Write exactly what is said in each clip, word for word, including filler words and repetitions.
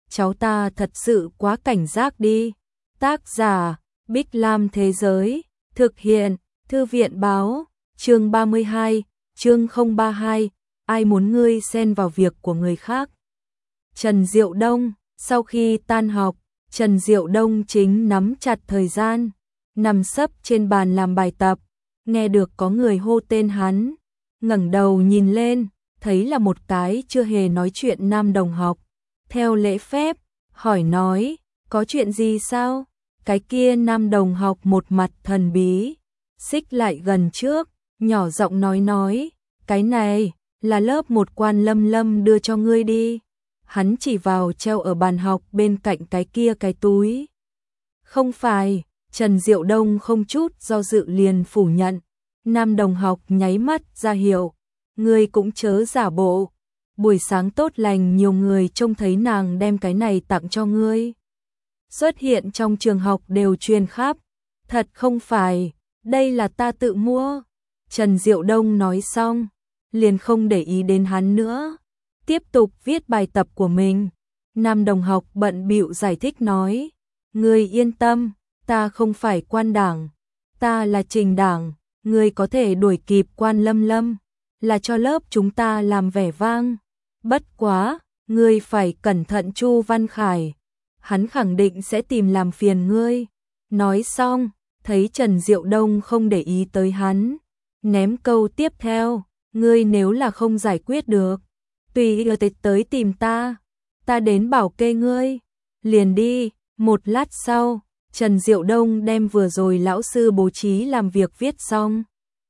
cháu ta thật sự quá cảnh giác đi. Tác giả, Bích Lam Thế Giới, thực hiện, Thư viện Báo, chương ba mươi hai, chương không ba hai, ai muốn ngươi xen vào việc của người khác. Trần Diệu Đông, sau khi tan học, Trần Diệu Đông chính nắm chặt thời gian, nằm sấp trên bàn làm bài tập, nghe được có người hô tên hắn, ngẩng đầu nhìn lên, thấy là một cái chưa hề nói chuyện nam đồng học. Theo lễ phép, hỏi nói, có chuyện gì sao? Cái kia nam đồng học một mặt thần bí, xích lại gần trước, nhỏ giọng nói nói, cái này, là lớp một Quan Lâm Lâm đưa cho ngươi đi. Hắn chỉ vào treo ở bàn học bên cạnh cái kia cái túi. Không phải, Trần Diệu Đông không chút do dự liền phủ nhận. Nam đồng học nháy mắt ra hiệu, ngươi cũng chớ giả bộ. Buổi sáng tốt lành nhiều người trông thấy nàng đem cái này tặng cho ngươi. Xuất hiện trong trường học đều truyền khắp. Thật không phải, đây là ta tự mua. Trần Diệu Đông nói xong, liền không để ý đến hắn nữa, tiếp tục viết bài tập của mình. Nam đồng học bận bịu giải thích nói, ngươi yên tâm, ta không phải Quan đảng, ta là Trình đảng, ngươi có thể đuổi kịp Quan Lâm Lâm, là cho lớp chúng ta làm vẻ vang. Bất quá, ngươi phải cẩn thận Chu Văn Khải, hắn khẳng định sẽ tìm làm phiền ngươi. Nói xong, thấy Trần Diệu Đông không để ý tới hắn, ném câu tiếp theo, ngươi nếu là không giải quyết được, tùy ý tới tìm ta, ta đến bảo kê ngươi, liền đi. Một lát sau, Trần Diệu Đông đem vừa rồi lão sư bố trí làm việc viết xong,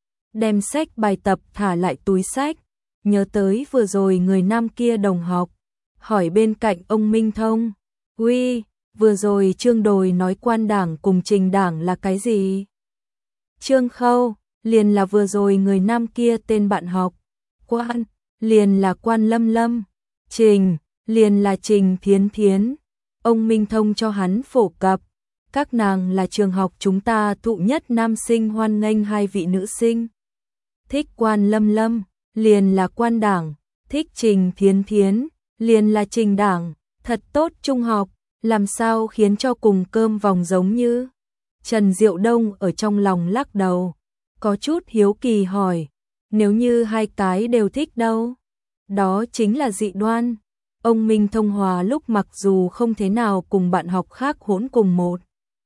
đem sách bài tập thả lại túi sách, nhớ tới vừa rồi người nam kia đồng học, hỏi bên cạnh ông Minh Thông, uy, vừa rồi Trương Đồi nói Quan đảng cùng Trình đảng là cái gì? Trương Khâu, liền là vừa rồi người nam kia tên bạn học. Quan, liền là Quan Lâm Lâm. Trình, liền là Trình Thiến Thiến. Ông Minh Thông cho hắn phổ cập, các nàng là trường học chúng ta thụ nhất nam sinh hoan nghênh hai vị nữ sinh. Thích Quan Lâm Lâm, liền là Quan đảng, thích Trình Thiến Thiến, liền là Trình đảng. Thật tốt trung học, làm sao khiến cho cùng cơm vòng giống như. Trần Diệu Đông ở trong lòng lắc đầu, có chút hiếu kỳ hỏi, nếu như hai cái đều thích đâu? Đó chính là dị đoan. Ông Minh Thông Hòa lúc mặc dù không thế nào cùng bạn học khác hỗn cùng một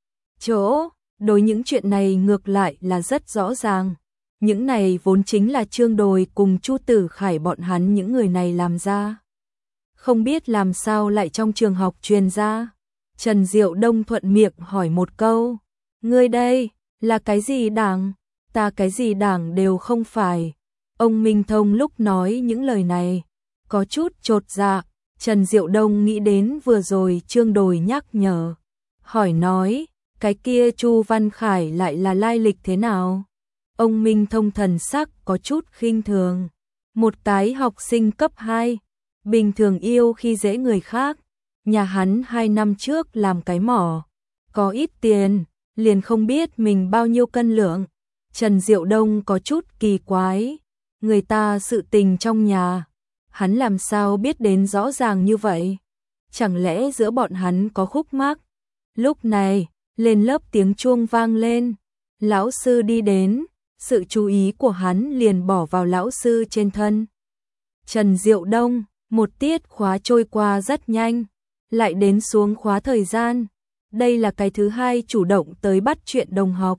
chỗ, đối những chuyện này ngược lại là rất rõ ràng. Những này vốn chính là Trương Đồi cùng Chu Tử Khải bọn hắn những người này làm ra. Không biết làm sao lại trong trường học truyền ra. Trần Diệu Đông thuận miệng hỏi một câu, ngươi đây, là cái gì đảng? Ta cái gì đảng đều không phải. Ông Minh Thông lúc nói những lời này, có chút chột dạ. Trần Diệu Đông nghĩ đến vừa rồi Trương Đồi nhắc nhở, hỏi nói, cái kia Chu Văn Khải lại là lai lịch thế nào? Ông Minh Thông thần sắc có chút khinh thường, một cái học sinh cấp hai, bình thường yêu khi dễ người khác, nhà hắn hai năm trước làm cái mỏ, có ít tiền, liền không biết mình bao nhiêu cân lượng. Trần Diệu Đông có chút kỳ quái, người ta sự tình trong nhà, hắn làm sao biết đến rõ ràng như vậy? Chẳng lẽ giữa bọn hắn có khúc mắc? Lúc này, lên lớp tiếng chuông vang lên, lão sư đi đến, sự chú ý của hắn liền bỏ vào lão sư trên thân. Trần Diệu Đông, một tiết khóa trôi qua rất nhanh, lại đến xuống khóa thời gian. Đây là cái thứ hai chủ động tới bắt chuyện đồng học.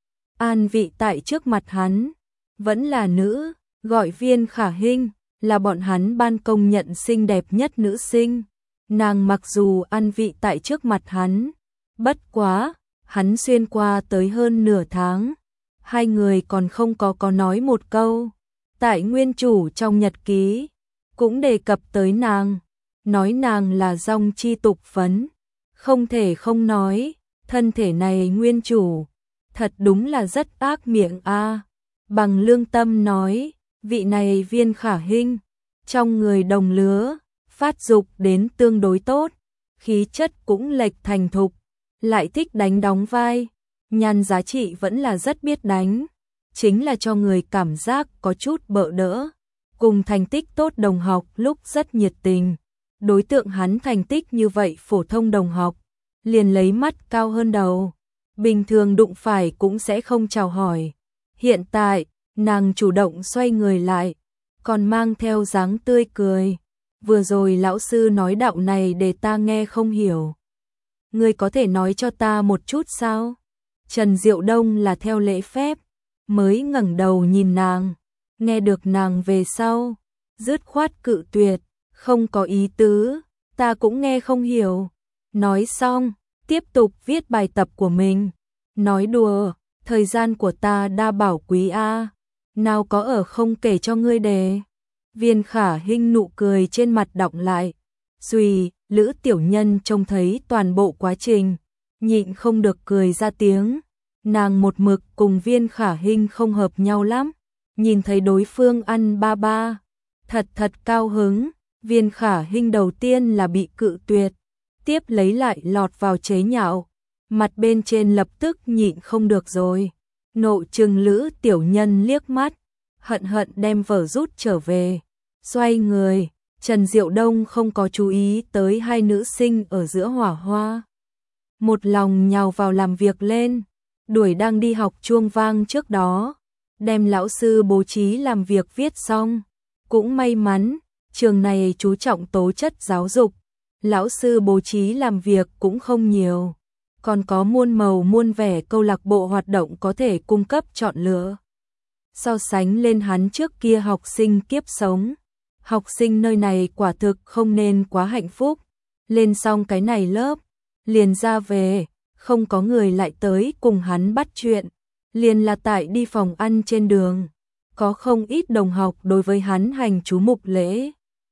An vị tại trước mặt hắn, vẫn là nữ, gọi Viên Khả Hinh, là bọn hắn ban công nhận xinh đẹp nhất nữ sinh. Nàng mặc dù an vị tại trước mặt hắn, bất quá, hắn xuyên qua tới hơn nửa tháng, hai người còn không có có nói một câu. Tại nguyên chủ trong nhật ký, cũng đề cập tới nàng, nói nàng là dong chi tục phấn. Không thể không nói, thân thể này nguyên chủ, thật đúng là rất ác miệng a. Bằng lương tâm nói, vị này Viên Khả Hinh, trong người đồng lứa, phát dục đến tương đối tốt, khí chất cũng lệch thành thục, lại thích đánh đóng vai, nhan giá trị vẫn là rất biết đánh, chính là cho người cảm giác có chút bợ đỡ, cùng thành tích tốt đồng học lúc rất nhiệt tình, đối tượng hắn thành tích như vậy phổ thông đồng học, liền lấy mắt cao hơn đầu, bình thường đụng phải cũng sẽ không chào hỏi. Hiện tại, nàng chủ động xoay người lại, còn mang theo dáng tươi cười. Vừa rồi lão sư nói đạo này để ta nghe không hiểu. Ngươi có thể nói cho ta một chút sao? Trần Diệu Đông là theo lễ phép, mới ngẩng đầu nhìn nàng, nghe được nàng về sau, dứt khoát cự tuyệt, không có ý tứ, ta cũng nghe không hiểu. Nói xong, tiếp tục viết bài tập của mình. Nói đùa, thời gian của ta đa bảo quý a, nào có ở không kể cho ngươi đề. Viên Khả Hinh nụ cười trên mặt đọng lại. Duy, Lữ tiểu nhân trông thấy toàn bộ quá trình, nhịn không được cười ra tiếng. Nàng một mực cùng Viên Khả Hinh không hợp nhau lắm, nhìn thấy đối phương ăn ba ba, thật thật cao hứng. Viên Khả Hinh đầu tiên là bị cự tuyệt, tiếp lấy lại lọt vào chế nhạo, mặt bên trên lập tức nhịn không được rồi, nộ trừng Lữ tiểu nhân liếc mắt, hận hận đem vở rút trở về, xoay người. Trần Diệu Đông không có chú ý tới hai nữ sinh ở giữa hỏa hoa, một lòng nhào vào làm việc lên, đuổi đang đi học chuông vang trước đó, đem lão sư bố trí làm việc viết xong. Cũng may mắn, trường này chú trọng tố chất giáo dục, lão sư bố trí làm việc cũng không nhiều, còn có muôn màu muôn vẻ câu lạc bộ hoạt động có thể cung cấp chọn lựa. So sánh lên hắn trước kia học sinh kiếp sống, học sinh nơi này quả thực không nên quá hạnh phúc. Lên xong cái này lớp, liền ra về, không có người lại tới cùng hắn bắt chuyện, liền là tại đi phòng ăn trên đường, có không ít đồng học đối với hắn hành chú mục lễ.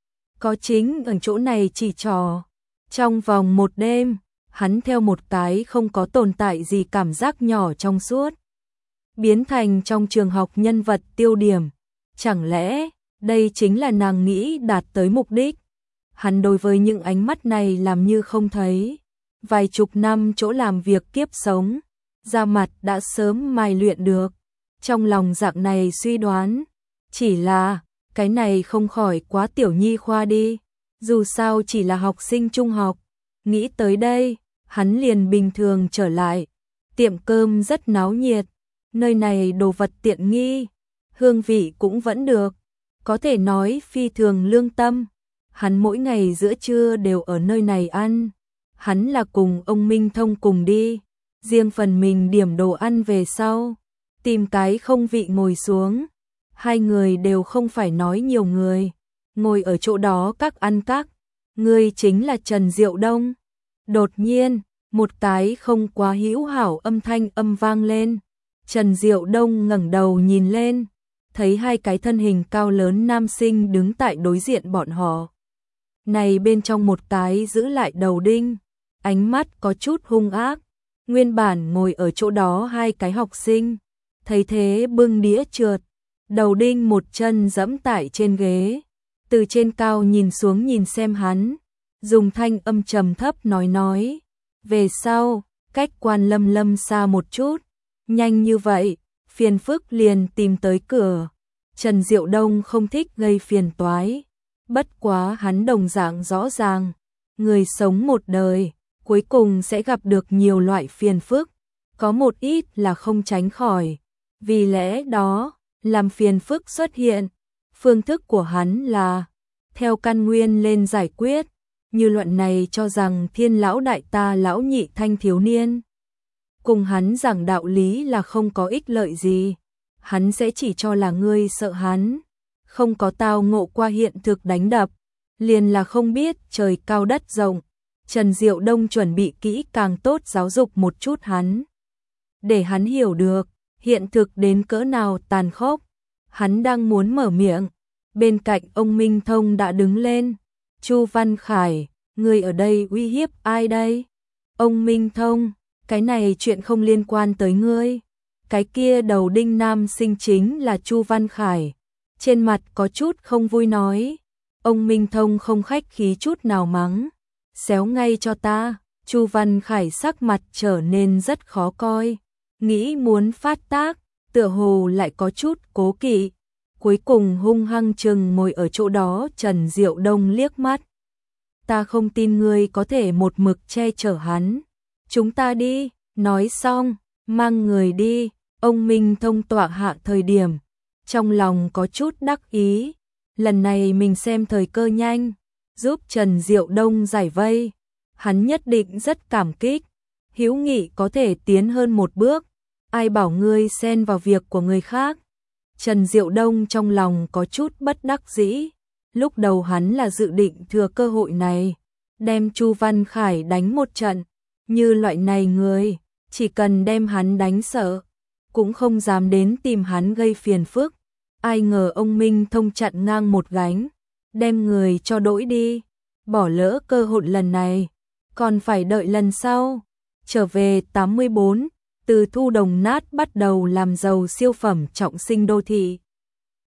Có chính ở chỗ này chỉ trò, trong vòng một đêm, hắn theo một cái không có tồn tại gì cảm giác nhỏ trong suốt, biến thành trong trường học nhân vật tiêu điểm. Chẳng lẽ đây chính là nàng nghĩ đạt tới mục đích? Hắn đối với những ánh mắt này làm như không thấy. Vài chục năm chỗ làm việc kiếp sống, da mặt đã sớm mài luyện được. Trong lòng dạng này suy đoán, chỉ là cái này không khỏi quá tiểu nhi khoa đi. Dù sao chỉ là học sinh trung học. Nghĩ tới đây, hắn liền bình thường trở lại. Tiệm cơm rất náo nhiệt, nơi này đồ vật tiện nghi, hương vị cũng vẫn được, có thể nói phi thường lương tâm. Hắn mỗi ngày giữa trưa đều ở nơi này ăn. Hắn là cùng ông Minh Thông cùng đi, riêng phần mình điểm đồ ăn về sau, tìm cái không vị ngồi xuống. Hai người đều không phải nói nhiều người, ngồi ở chỗ đó các ăn các. Người chính là Trần Diệu Đông. Đột nhiên, một cái không quá hữu hảo âm thanh âm vang lên. Trần Diệu Đông ngẩng đầu nhìn lên, thấy hai cái thân hình cao lớn nam sinh đứng tại đối diện bọn họ. Này bên trong một cái giữ lại đầu đinh, ánh mắt có chút hung ác. Nguyên bản ngồi ở chỗ đó hai cái học sinh, thấy thế bưng đĩa trượt, đầu đinh một chân giẫm tại trên ghế, từ trên cao nhìn xuống nhìn xem hắn, dùng thanh âm trầm thấp nói nói, về sau, cách Quan Lâm Lâm xa một chút, nhanh như vậy, phiền phức liền tìm tới cửa. Trần Diệu Đông không thích gây phiền toái, bất quá hắn đồng dạng rõ ràng, người sống một đời, cuối cùng sẽ gặp được nhiều loại phiền phức, có một ít là không tránh khỏi, vì lẽ đó, làm phiền phức xuất hiện, phương thức của hắn là theo căn nguyên lên giải quyết, như luận này cho rằng Thiên lão đại ta lão nhị thanh thiếu niên, cùng hắn giảng đạo lý là không có ích lợi gì, hắn sẽ chỉ cho là ngươi sợ hắn, không có tao ngộ qua hiện thực đánh đập, liền là không biết trời cao đất rộng. Trần Diệu Đông chuẩn bị kỹ càng tốt giáo dục một chút hắn, để hắn hiểu được hiện thực đến cỡ nào tàn khốc. Hắn đang muốn mở miệng, bên cạnh ông Minh Thông đã đứng lên. Chu Văn Khải, ngươi ở đây uy hiếp ai đây? Ông Minh Thông, cái này chuyện không liên quan tới ngươi. Cái kia đầu đinh nam sinh chính là Chu Văn Khải, trên mặt có chút không vui nói. Ông Minh Thông không khách khí chút nào mắng, xéo ngay cho ta. Chu Văn Khải sắc mặt trở nên rất khó coi, nghĩ muốn phát tác, tựa hồ lại có chút cố kỵ, cuối cùng hung hăng chừng ngồi ở chỗ đó Trần Diệu Đông liếc mắt. ta không tin ngươi có thể một mực che chở hắn. Chúng ta đi, nói xong, mang người đi, ông Minh Thông tọa hạ thời điểm, trong lòng có chút đắc ý, lần này mình xem thời cơ nhanh, giúp Trần Diệu Đông giải vây, hắn nhất định rất cảm kích, hữu nghị có thể tiến hơn một bước, ai bảo ngươi xen vào việc của người khác. Trần Diệu Đông trong lòng có chút bất đắc dĩ, lúc đầu hắn là dự định thừa cơ hội này, đem Chu Văn Khải đánh một trận, như loại này người, chỉ cần đem hắn đánh sợ, cũng không dám đến tìm hắn gây phiền phức. Ai ngờ ông Minh Thông chặn ngang một gánh, đem người cho đỗi đi, bỏ lỡ cơ hội lần này, còn phải đợi lần sau. Trở về tám mươi bốn, từ thu đồng nát bắt đầu làm giàu siêu phẩm trọng sinh đô thị.